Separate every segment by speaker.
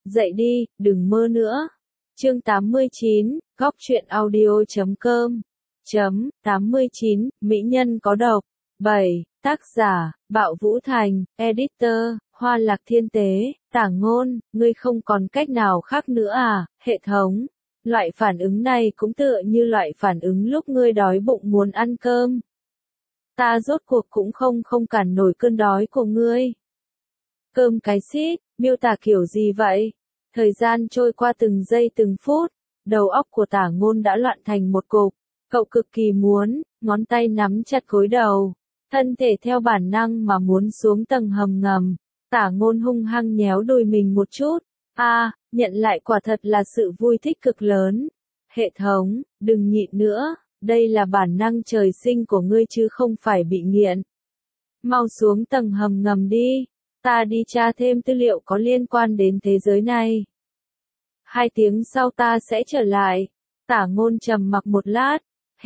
Speaker 1: dậy đi, đừng mơ nữa. Chương 89, góc truyện audio.com. 89, Mỹ nhân có độc. 7, tác giả, Bạo Vũ Thành, editor, Hoa Lạc Thiên Tế, tả ngôn, ngươi không còn cách nào khác nữa à, hệ thống. Loại phản ứng này cũng tựa như loại phản ứng lúc ngươi đói bụng muốn ăn cơm. Ta rốt cuộc cũng không cản nổi cơn đói của ngươi. Cơm cái xít, miêu tả kiểu gì vậy? Thời gian trôi qua từng giây từng phút, đầu óc của tả ngôn đã loạn thành một cục. Cậu cực kỳ muốn, ngón tay nắm chặt gối đầu, thân thể theo bản năng mà muốn xuống tầng hầm ngầm. Tả ngôn hung hăng nhéo đùi mình một chút. Nhận lại quả thật là sự vui thích cực lớn. Hệ thống, đừng nhịn nữa, đây là bản năng trời sinh của ngươi chứ không phải bị nghiện. Mau xuống tầng hầm ngầm đi, ta đi tra thêm tư liệu có liên quan đến thế giới này. 2 tiếng sau ta sẽ trở lại. Tả ngôn trầm mặc một lát.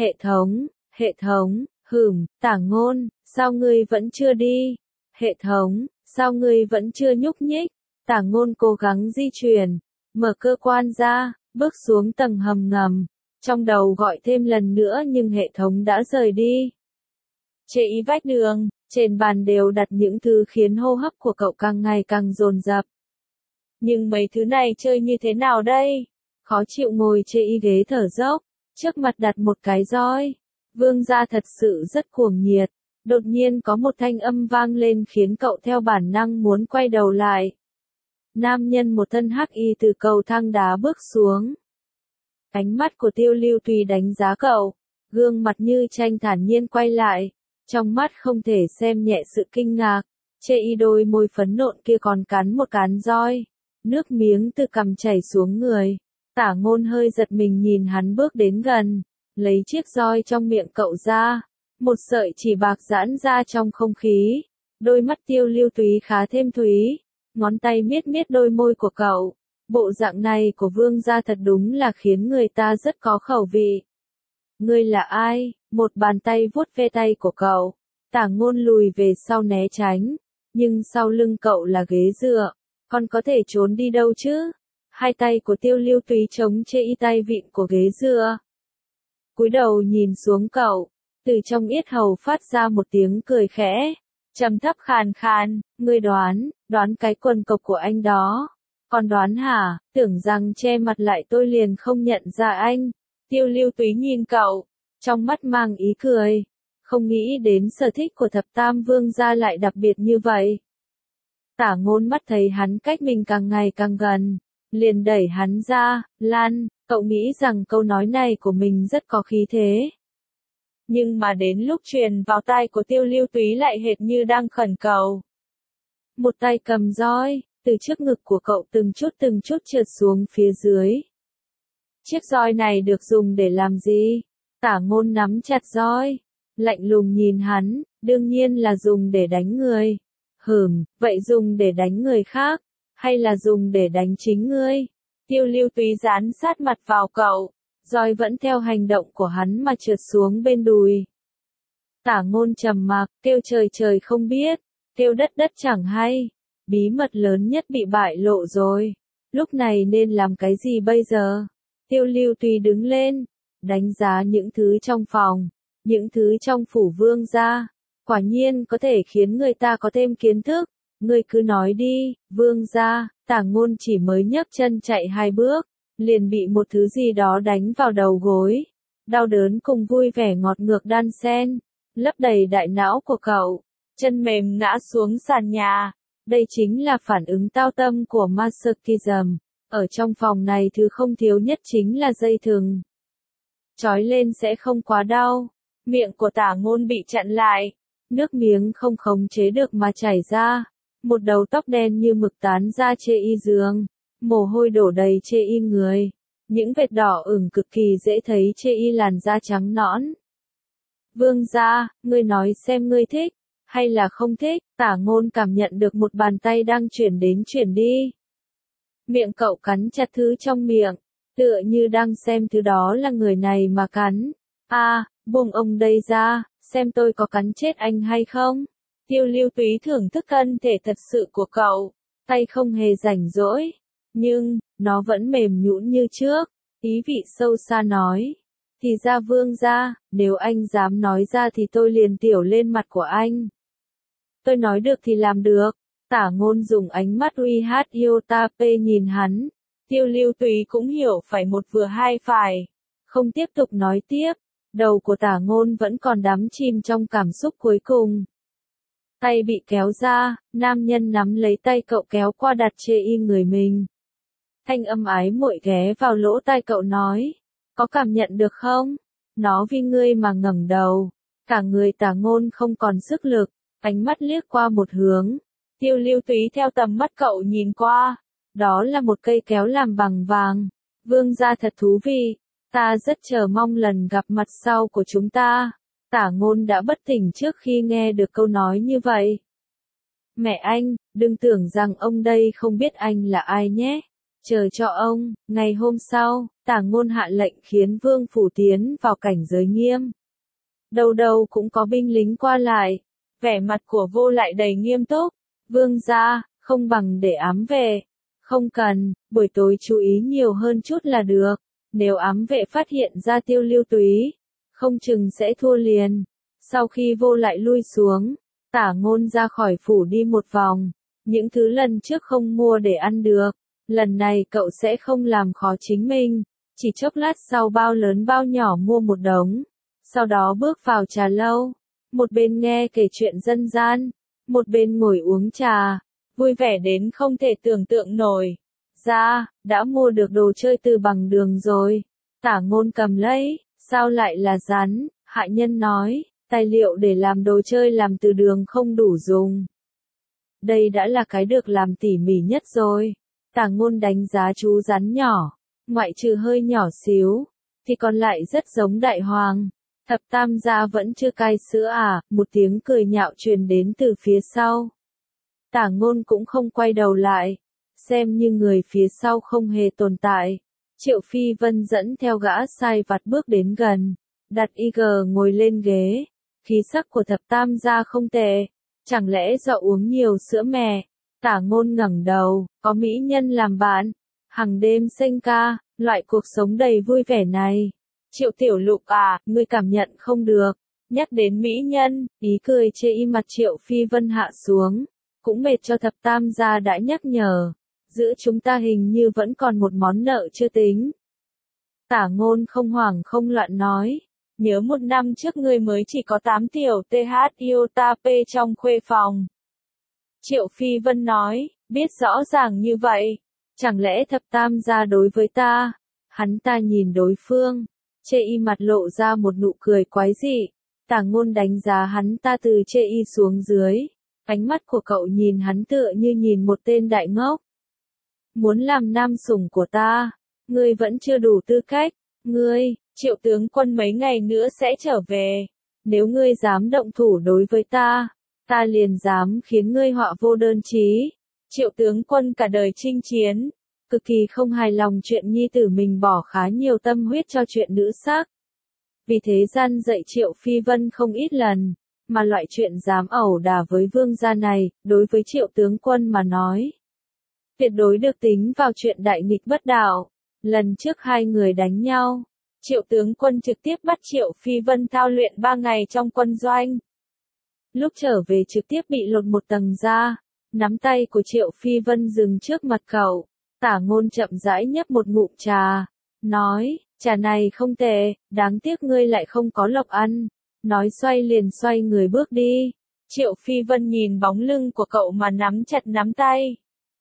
Speaker 1: Hệ thống, tả ngôn, sao ngươi vẫn chưa đi? Hệ thống, sao ngươi vẫn chưa nhúc nhích? Tả ngôn cố gắng di chuyển, mở cơ quan ra, bước xuống tầng hầm ngầm. Trong đầu gọi thêm lần nữa nhưng hệ thống đã rời đi. Trên vách đường, trên bàn đều đặt những thứ khiến hô hấp của cậu càng ngày càng dồn dập. Nhưng mấy thứ này chơi như thế nào đây? Khó chịu ngồi trên ghế thở dốc, trước mặt đặt một cái roi. Vương gia thật sự rất cuồng nhiệt. Đột nhiên có một thanh âm vang lên khiến cậu theo bản năng muốn quay đầu lại. Nam nhân một thân hắc y từ cầu thang đá bước xuống. Ánh mắt của Tiêu Lưu Tùy đánh giá cậu, gương mặt như tranh thản nhiên quay lại, trong mắt không thể xem nhẹ sự kinh ngạc. Chê y đôi môi phấn nộn kia còn cắn một cán roi, nước miếng từ cằm chảy xuống người. Tả ngôn hơi giật mình nhìn hắn bước đến gần, lấy chiếc roi trong miệng cậu ra, một sợi chỉ bạc giãn ra trong không khí. Đôi mắt Tiêu Lưu Túy khá thêm thúy, ngón tay miết miết đôi môi của cậu. Bộ dạng này của vương gia thật đúng là khiến người ta rất có khẩu vị. Ngươi là ai? Một bàn tay vuốt ve tay của cậu. Tả ngôn lùi về sau né tránh, nhưng sau lưng cậu là ghế dựa, còn có thể trốn đi đâu chứ? Hai tay của Tiêu Lưu Túy chống trên tay vịn của ghế dựa. Cúi đầu nhìn xuống cậu, từ trong yết hầu phát ra một tiếng cười khẽ, trầm thấp khàn khàn, ngươi đoán cái quần cộc của anh đó. Còn đoán hả, tưởng rằng che mặt lại tôi liền không nhận ra anh. Tiêu Lưu Túy nhìn cậu, trong mắt mang ý cười, không nghĩ đến sở thích của thập tam vương gia lại đặc biệt như vậy. Tả ngôn mắt thấy hắn cách mình càng ngày càng gần, liền đẩy hắn ra, Lan, cậu nghĩ rằng câu nói này của mình rất có khí thế. Nhưng mà đến lúc truyền vào tai của Tiêu Lưu Túy lại hệt như đang khẩn cầu. Một tay cầm roi, từ trước ngực của cậu từng chút trượt xuống phía dưới. Chiếc roi này được dùng để làm gì? Tả ngôn nắm chặt roi, lạnh lùng nhìn hắn, đương nhiên là dùng để đánh người. Vậy dùng để đánh người khác, hay là dùng để đánh chính ngươi? Tiêu Lưu Túy dán sát mặt vào cậu, roi vẫn theo hành động của hắn mà trượt xuống bên đùi. Tả ngôn trầm mặc, kêu trời không biết, kêu đất chẳng hay. Bí mật lớn nhất bị bại lộ rồi. Lúc này nên làm cái gì bây giờ? Tiêu Lưu Tùy đứng lên, đánh giá những thứ trong phòng, những thứ trong phủ vương gia. Quả nhiên có thể khiến người ta có thêm kiến thức. Ngươi cứ nói đi, vương gia. Tả ngôn chỉ mới nhấc chân chạy 2 bước, liền bị một thứ gì đó đánh vào đầu gối. Đau đớn cùng vui vẻ ngọt ngược đan xen, lấp đầy đại não của cậu. Chân mềm ngã xuống sàn nhà. Đây chính là phản ứng tao tâm của masochism. Ở trong phòng này thứ không thiếu nhất chính là dây thừng. Trói lên sẽ không quá đau. Miệng của tả ngôn bị chặn lại. Nước miếng không khống chế được mà chảy ra. Một đầu tóc đen như mực tán ra trên y giường. Mồ hôi đổ đầy trên y người. Những vệt đỏ ửng cực kỳ dễ thấy trên y làn da trắng nõn. Vương gia, ngươi nói xem ngươi thích hay là không thích? Tả ngôn cảm nhận được một bàn tay đang chuyển đến chuyển đi. Miệng cậu cắn chặt thứ trong miệng, tựa như đang xem thứ đó là người này mà cắn. Buông ông đây ra, xem tôi có cắn chết anh hay không? Tiêu Lưu Túy thưởng thức thân thể thật sự của cậu, tay không hề rảnh rỗi, Nhưng, nó vẫn mềm nhũn như trước. Ý vị sâu xa nói. Thì ra vương gia, nếu anh dám nói ra thì tôi liền tiểu lên mặt của anh. Tôi nói được thì làm được. Tả Ngôn dùng ánh mắt uy hát yêu ta pê nhìn hắn. Tiêu Lưu Túy cũng hiểu phải một vừa hai phải. Không tiếp tục nói tiếp. Đầu của Tả Ngôn vẫn còn đắm chìm trong cảm xúc cuối cùng. Tay bị kéo ra, nam nhân nắm lấy tay cậu kéo qua đặt chê y người mình. Thanh âm ái muội ghé vào lỗ tai cậu nói. Có cảm nhận được không? Nó vì ngươi mà ngẩng đầu. Cả người Tả Ngôn không còn sức lực, ánh mắt liếc qua một hướng. Tiêu Lưu Túy theo tầm mắt cậu nhìn qua. Đó là một cây kéo làm bằng vàng. Vương gia thật thú vị. Ta rất chờ mong lần gặp mặt sau của chúng ta. Tả Ngôn đã bất tỉnh trước khi nghe được câu nói như vậy. Mẹ anh, đừng tưởng rằng ông đây không biết anh là ai nhé. Chờ cho ông. Ngày hôm sau, Tả Ngôn hạ lệnh khiến Vương Phủ tiến vào cảnh giới nghiêm. Đâu đâu cũng có binh lính qua lại. Vẻ mặt của Vô Lại đầy nghiêm túc. Vương gia, không bằng để ám vệ. Không cần, buổi tối chú ý nhiều hơn chút là được. Nếu ám vệ phát hiện ra Tiêu Lưu Túy, không chừng sẽ thua liền. Sau khi Vô Lại lui xuống, Tả Ngôn ra khỏi phủ đi một vòng. Những thứ lần trước không mua để ăn được, lần này cậu sẽ không làm khó chính mình. Chỉ chốc lát sau bao lớn bao nhỏ mua một đống. Sau đó bước vào trà lâu. Một bên nghe kể chuyện dân gian, một bên ngồi uống trà. Vui vẻ đến không thể tưởng tượng nổi. Đã mua được đồ chơi từ bằng đường rồi. Tả Ngôn cầm lấy, sao lại là rắn? Hạ nhân nói, tài liệu để làm đồ chơi làm từ đường không đủ dùng. Đây đã là cái được làm tỉ mỉ nhất rồi. Tả Ngôn đánh giá chú rắn nhỏ, ngoại trừ hơi nhỏ xíu, thì còn lại rất giống đại hoàng. Thập tam gia vẫn chưa cai sữa à? Một tiếng cười nhạo truyền đến từ phía sau. Tả Ngôn cũng không quay đầu lại, xem như người phía sau không hề tồn tại. Triệu Phi Vân dẫn theo gã sai vặt bước đến gần, đặt IG ngồi lên ghế. Khí sắc của thập tam gia không tệ, chẳng lẽ do uống nhiều sữa mẹ? Tả Ngôn ngẩng đầu, có mỹ nhân làm bạn, hằng đêm xanh ca, loại cuộc sống đầy vui vẻ này. Triệu Tiểu Lục à, ngươi cảm nhận không được. Nhắc đến mỹ nhân, ý cười chê y mặt Triệu Phi Vân hạ xuống. Cũng mệt cho thập tam gia đã nhắc nhở. Giữa chúng ta hình như vẫn còn một món nợ chưa tính. Tả Ngôn không hoảng không loạn nói. Nhớ một năm trước ngươi mới chỉ có 8 tiểu TH yêu ta P trong khuê phòng. Triệu Phi Vân nói, biết rõ ràng như vậy. Chẳng lẽ thập tam gia đối với ta? Hắn ta nhìn đối phương, chê y mặt lộ ra một nụ cười quái dị. Tả Ngôn đánh giá hắn ta từ chê y xuống dưới. Ánh mắt của cậu nhìn hắn tựa như nhìn một tên đại ngốc. Muốn làm nam sủng của ta, ngươi vẫn chưa đủ tư cách. Ngươi, Triệu tướng quân mấy ngày nữa sẽ trở về. Nếu ngươi dám động thủ đối với ta, ta liền dám khiến ngươi họa vô đơn chí. Triệu tướng quân cả đời chinh chiến, cực kỳ không hài lòng chuyện nhi tử mình bỏ khá nhiều tâm huyết cho chuyện nữ sắc. Vì thế gian dạy Triệu Phi Vân không ít lần, mà loại chuyện dám ẩu đả với vương gia này, đối với Triệu tướng quân mà nói, tuyệt đối được tính vào chuyện đại nghịch bất đạo. Lần trước hai người đánh nhau, Triệu tướng quân trực tiếp bắt Triệu Phi Vân thao luyện 3 ngày trong quân doanh. Lúc trở về trực tiếp bị lột một tầng da. Nắm tay của Triệu Phi Vân dừng trước mặt cậu. Tả Ngôn chậm rãi nhấp một ngụm trà, nói, trà này không tệ, đáng tiếc ngươi lại không có lộc ăn. Nói xoay liền xoay người bước đi. Triệu Phi Vân nhìn bóng lưng của cậu mà nắm chặt nắm tay.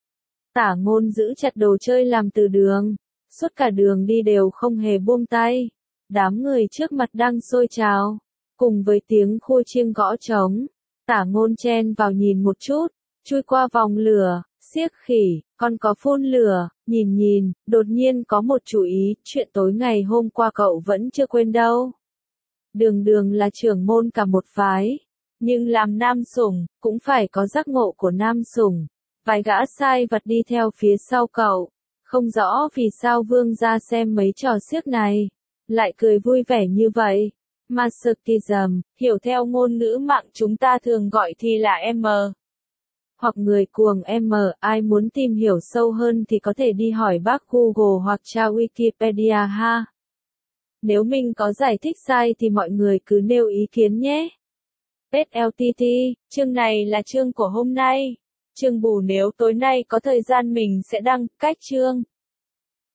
Speaker 1: Tả Ngôn giữ chặt đồ chơi làm từ đường. Suốt cả đường đi đều không hề buông tay. Đám người trước mặt đang xôi trào. Cùng với tiếng khua chiêng gõ trống. Tả Ngôn chen vào nhìn một chút. Chui qua vòng lửa, xiếc khỉ, còn có phun lửa. Nhìn, đột nhiên có một chú ý. Chuyện tối ngày hôm qua cậu vẫn chưa quên đâu. Đường là trưởng môn cả một phái. Nhưng làm nam sủng, cũng phải có giác ngộ của nam sủng. Vài gã sai vặt đi theo phía sau cậu. Không rõ vì sao vương gia xem mấy trò xiếc này, lại cười vui vẻ như vậy. Masochism, hiểu theo ngôn ngữ mạng chúng ta thường gọi thì là M. hoặc người cuồng M, ai muốn tìm hiểu sâu hơn thì có thể đi hỏi bác Google hoặc tra Wikipedia ha. Nếu mình có giải thích sai thì mọi người cứ nêu ý kiến nhé. SLTT, chương này là chương của hôm nay. Chương bù nếu tối nay có thời gian mình sẽ đăng cách chương.